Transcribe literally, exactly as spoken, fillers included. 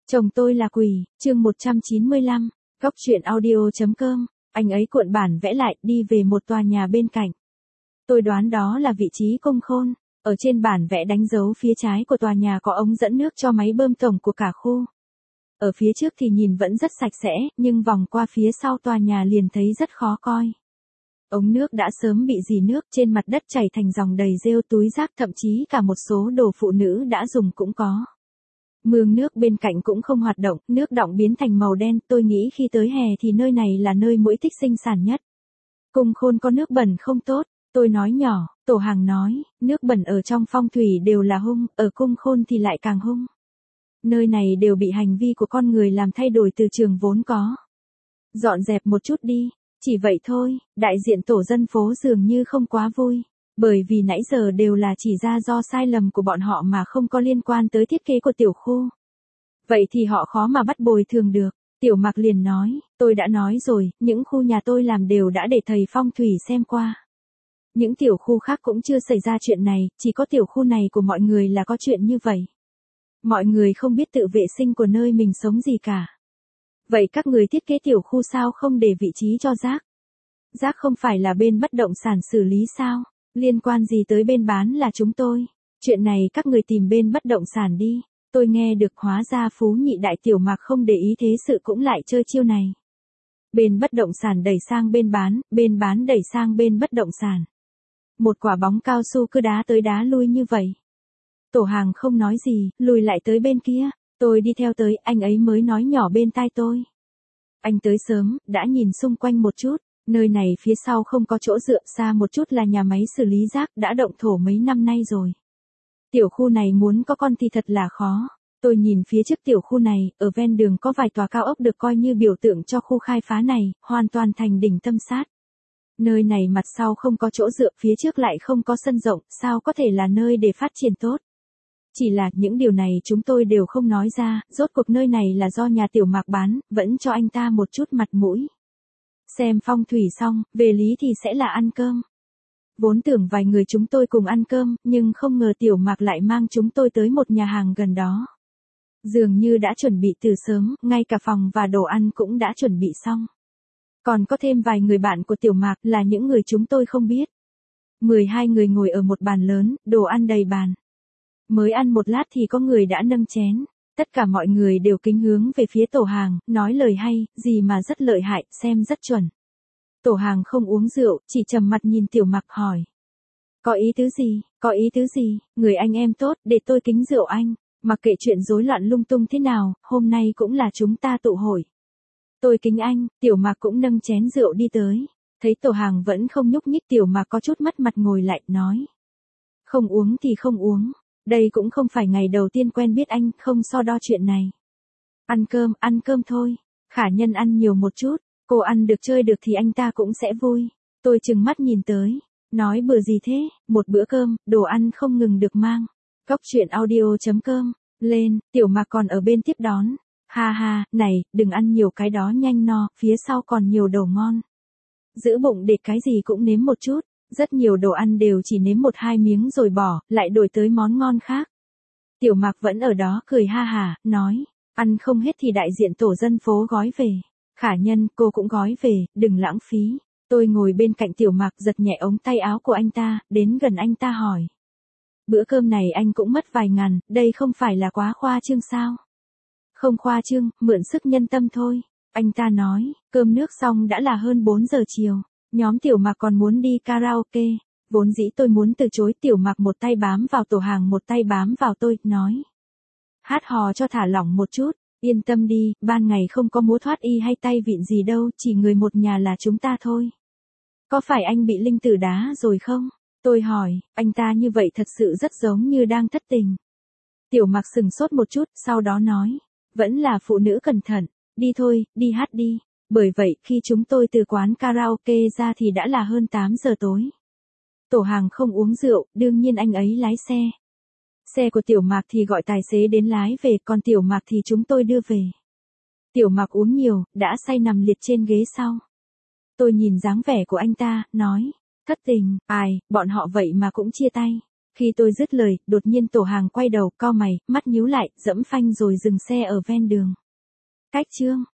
Chồng tôi là quỷ, chương một trăm chín mươi lăm, góc truyện audio.com, anh ấy cuộn bản vẽ lại, đi về một tòa nhà bên cạnh. Tôi đoán đó là vị trí Cung Khôn, ở trên bản vẽ đánh dấu phía trái của tòa nhà có ống dẫn nước cho máy bơm tổng của cả khu. Ở phía trước thì nhìn vẫn rất sạch sẽ, nhưng vòng qua phía sau tòa nhà liền thấy rất khó coi. Ống nước đã sớm bị rỉ nước, trên mặt đất chảy thành dòng đầy rêu, túi rác, thậm chí cả một số đồ phụ nữ đã dùng cũng có. Mương nước bên cạnh cũng không hoạt động, nước đọng biến thành màu đen, tôi nghĩ khi tới hè thì nơi này là nơi muỗi thích sinh sản nhất. Cung Khôn có nước bẩn không tốt, tôi nói nhỏ, Tổ Hàng nói, nước bẩn ở trong phong thủy đều là hung, ở Cung Khôn thì lại càng hung. Nơi này đều bị hành vi của con người làm thay đổi từ trường vốn có. Dọn dẹp một chút đi, chỉ vậy thôi, đại diện tổ dân phố dường như không quá vui. Bởi vì nãy giờ đều là chỉ ra do sai lầm của bọn họ mà không có liên quan tới thiết kế của tiểu khu. Vậy thì họ khó mà bắt bồi thường được. Tiểu Mạc liền nói, tôi đã nói rồi, những khu nhà tôi làm đều đã để thầy phong thủy xem qua. Những tiểu khu khác cũng chưa xảy ra chuyện này, chỉ có tiểu khu này của mọi người là có chuyện như vậy. Mọi người không biết tự vệ sinh của nơi mình sống gì cả. Vậy các người thiết kế tiểu khu sao không để vị trí cho rác? Rác không phải là bên bất động sản xử lý sao? Liên quan gì tới bên bán là chúng tôi? Chuyện này các người tìm bên bất động sản đi. Tôi nghe được hóa ra Phú Nhị Đại Tiểu Mạc không để ý thế sự cũng lại chơi chiêu này. Bên bất động sản đẩy sang bên bán, bên bán đẩy sang bên bất động sản. Một quả bóng cao su cứ đá tới đá lui như vậy. Tổ Hàng không nói gì, lùi lại tới bên kia. Tôi đi theo tới, anh ấy mới nói nhỏ bên tai tôi. Anh tới sớm, đã nhìn xung quanh một chút. Nơi này phía sau không có chỗ dựa, xa một chút là nhà máy xử lý rác, đã động thổ mấy năm nay rồi. Tiểu khu này muốn có con thì thật là khó. Tôi nhìn phía trước tiểu khu này, ở ven đường có vài tòa cao ốc được coi như biểu tượng cho khu khai phá này, hoàn toàn thành đỉnh tâm sát. Nơi này mặt sau không có chỗ dựa, phía trước lại không có sân rộng, sao có thể là nơi để phát triển tốt. Chỉ là những điều này chúng tôi đều không nói ra, rốt cuộc nơi này là do nhà Tiểu Mạc bán, vẫn cho anh ta một chút mặt mũi. Xem phong thủy xong, về lý thì sẽ là ăn cơm. Vốn tưởng vài người chúng tôi cùng ăn cơm, nhưng không ngờ Tiểu Mạc lại mang chúng tôi tới một nhà hàng gần đó. Dường như đã chuẩn bị từ sớm, ngay cả phòng và đồ ăn cũng đã chuẩn bị xong. Còn có thêm vài người bạn của Tiểu Mạc là những người chúng tôi không biết. mười hai người ngồi ở một bàn lớn, đồ ăn đầy bàn. Mới ăn một lát thì có người đã nâng chén. Tất cả mọi người đều kính hướng về phía Tổ Hàng, nói lời hay, gì mà rất lợi hại, xem rất chuẩn. Tổ Hàng không uống rượu, chỉ trầm mặt nhìn Tiểu Mạc hỏi. Có ý tứ gì, có ý tứ gì, người anh em tốt, để tôi kính rượu anh, mặc kệ chuyện rối loạn lung tung thế nào, hôm nay cũng là chúng ta tụ hội. Tôi kính anh, Tiểu Mạc cũng nâng chén rượu đi tới. Thấy Tổ Hàng vẫn không nhúc nhích, Tiểu Mạc có chút mất mặt ngồi lại, nói. Không uống thì không uống. Đây cũng không phải ngày đầu tiên quen biết anh, không so đo chuyện này. Ăn cơm, ăn cơm thôi. Khả Nhân ăn nhiều một chút, cô ăn được chơi được thì anh ta cũng sẽ vui. Tôi trừng mắt nhìn tới, nói bừa gì thế, một bữa cơm, đồ ăn không ngừng được mang. Góc truyện audio.com, lên, Tiểu Mạc còn ở bên tiếp đón. Ha ha, này, đừng ăn nhiều cái đó nhanh no, phía sau còn nhiều đồ ngon. Giữ bụng để cái gì cũng nếm một chút. Rất nhiều đồ ăn đều chỉ nếm một hai miếng rồi bỏ, lại đổi tới món ngon khác. Tiểu Mạc vẫn ở đó cười ha hả, nói, ăn không hết thì đại diện tổ dân phố gói về. Khả Nhân, cô cũng gói về, đừng lãng phí. Tôi ngồi bên cạnh Tiểu Mạc giật nhẹ ống tay áo của anh ta, đến gần anh ta hỏi. Bữa cơm này anh cũng mất vài ngàn, đây không phải là quá khoa trương sao? Không khoa trương, mượn sức nhân tâm thôi. Anh ta nói, cơm nước xong đã là hơn bốn giờ chiều. Nhóm Tiểu Mạc còn muốn đi karaoke, vốn dĩ tôi muốn từ chối. Tiểu Mạc một tay bám vào Tổ Hàng một tay bám vào tôi, nói. Hát hò cho thả lỏng một chút, yên tâm đi, ban ngày không có múa thoát y hay tay vịn gì đâu, chỉ người một nhà là chúng ta thôi. Có phải anh bị linh tử đá rồi không? Tôi hỏi, anh ta như vậy thật sự rất giống như đang thất tình. Tiểu Mạc sừng sốt một chút, sau đó nói, vẫn là phụ nữ cẩn thận, đi thôi, đi hát đi. Bởi vậy, khi chúng tôi từ quán karaoke ra thì đã là hơn tám giờ tối. Tổ Hàng không uống rượu, đương nhiên anh ấy lái xe. Xe của Tiểu Mạc thì gọi tài xế đến lái về, còn Tiểu Mạc thì chúng tôi đưa về. Tiểu Mạc uống nhiều, đã say nằm liệt trên ghế sau. Tôi nhìn dáng vẻ của anh ta, nói, thất tình, ai, bọn họ vậy mà cũng chia tay. Khi tôi dứt lời, đột nhiên tổ hàng quay đầu, cau mày, mắt nhíu lại, giẫm phanh rồi dừng xe ở ven đường. Cách chương